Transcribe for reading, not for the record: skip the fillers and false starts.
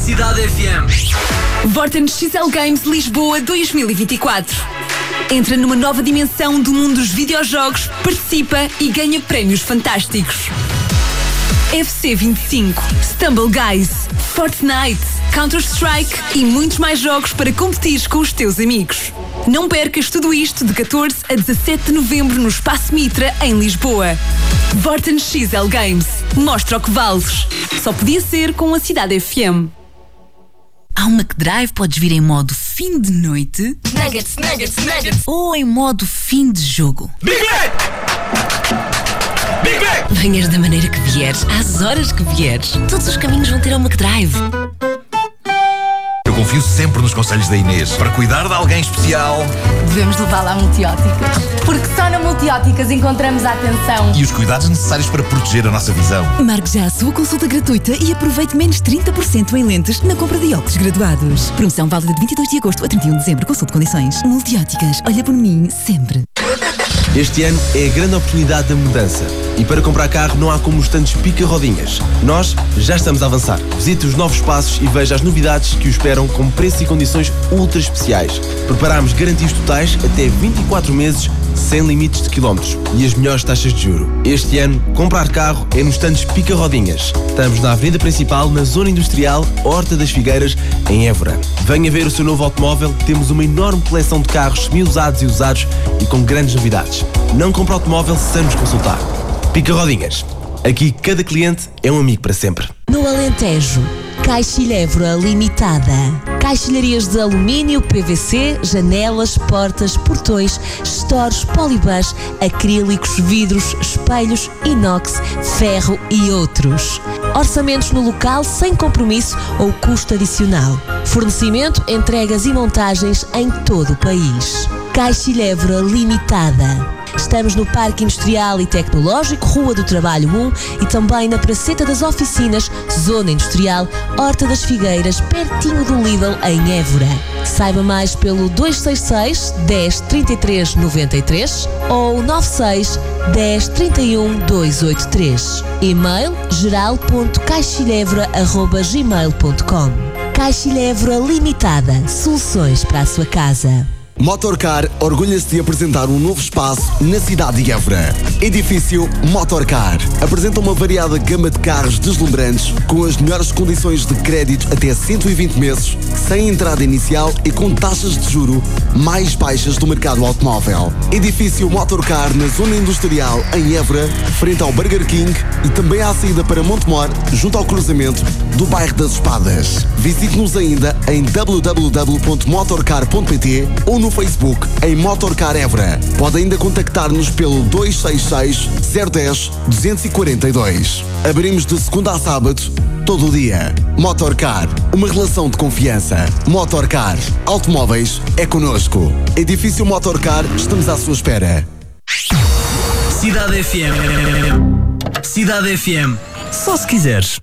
Cidade FM. Vorten XL Games Lisboa 2024. Entra numa nova dimensão do mundo dos videojogos, participa e ganha prémios fantásticos. FC 25, Stumble Guys, Fortnite, Counter-Strike e muitos mais jogos para competir com os teus amigos. Não percas tudo isto de 14 a 17 de novembro no Espaço Mitra, em Lisboa. Vorten XL Games. Mostra o que vales. Só podia ser com a Cidade FM. Há uma que Drive podes vir em modo fim de noite, Nuggets, nuggets, nuggets. ou em modo fim de jogo. Big Mac! Big Mac! Venhas da maneira que vieres, às horas que vieres, todos os caminhos vão ter ao McDrive. Eu confio sempre nos conselhos da Inês. Para cuidar de alguém especial Devemos levá-la à Multióticas. Porque só na Multióticas encontramos a atenção. e os cuidados necessários para proteger a nossa visão. Marque já a sua consulta gratuita e aproveite menos 30% em lentes na compra de óculos graduados. Promoção válida de 22 de agosto a 31 de dezembro. Consulte condições. Multióticas. Olha por mim sempre. Este ano é a grande oportunidade da mudança. E para comprar carro não há como os tantos pica-rodinhas. Nós já estamos a avançar. Visite os novos espaços e veja as novidades que o esperam com preços e condições ultra especiais. Preparamos garantias totais até 24 meses, sem limites de quilómetros e as melhores taxas de juro. Este ano, comprar carro é nos tantos pica-rodinhas. Estamos na avenida principal, na zona industrial Horta das Figueiras, em Évora. Venha ver o seu novo automóvel. Temos uma enorme coleção de carros semi-usados e usados e com grandes novidades. Não compre automóvel sem nos consultar. Pica-rodinhas. Aqui cada cliente é um amigo para sempre. No Alentejo, Caixilha Évora Limitada. Caixilharias de alumínio, PVC, janelas, portas, portões, estores, polibãs, acrílicos, vidros, espelhos, inox, ferro e outros. Orçamentos no local sem compromisso ou custo adicional. Fornecimento, entregas e montagens em todo o país. Caixilha Évora Limitada. Estamos no Parque Industrial e Tecnológico, Rua do Trabalho 1 e também na Praceta das Oficinas, Zona Industrial, Horta das Figueiras, pertinho do Lidl, em Évora. Saiba mais pelo 266 10 33 93 ou 96 10 31 283. E-mail geral.caixilhevora@gmail.com. Caixilha Évora Limitada. Soluções para a sua casa. Motorcar orgulha-se de apresentar um novo espaço na cidade de Évora. Edifício Motorcar apresenta uma variada gama de carros deslumbrantes com as melhores condições de crédito até 120 meses, sem entrada inicial e com taxas de juro mais baixas do mercado automóvel. Edifício Motorcar na zona industrial em Évora, frente ao Burger King e também à saída para Montemor, junto ao cruzamento do bairro das Espadas. Visite-nos ainda em www.motorcar.pt ou no Facebook em Motorcar Évora. Pode ainda contactar-nos pelo 266 010 242. Abrimos de segunda a sábado, todo o dia. Motorcar, uma relação de confiança. Motorcar, automóveis é connosco. Edifício Motorcar, estamos à sua espera. Cidade FM. Cidade FM. Só se quiseres.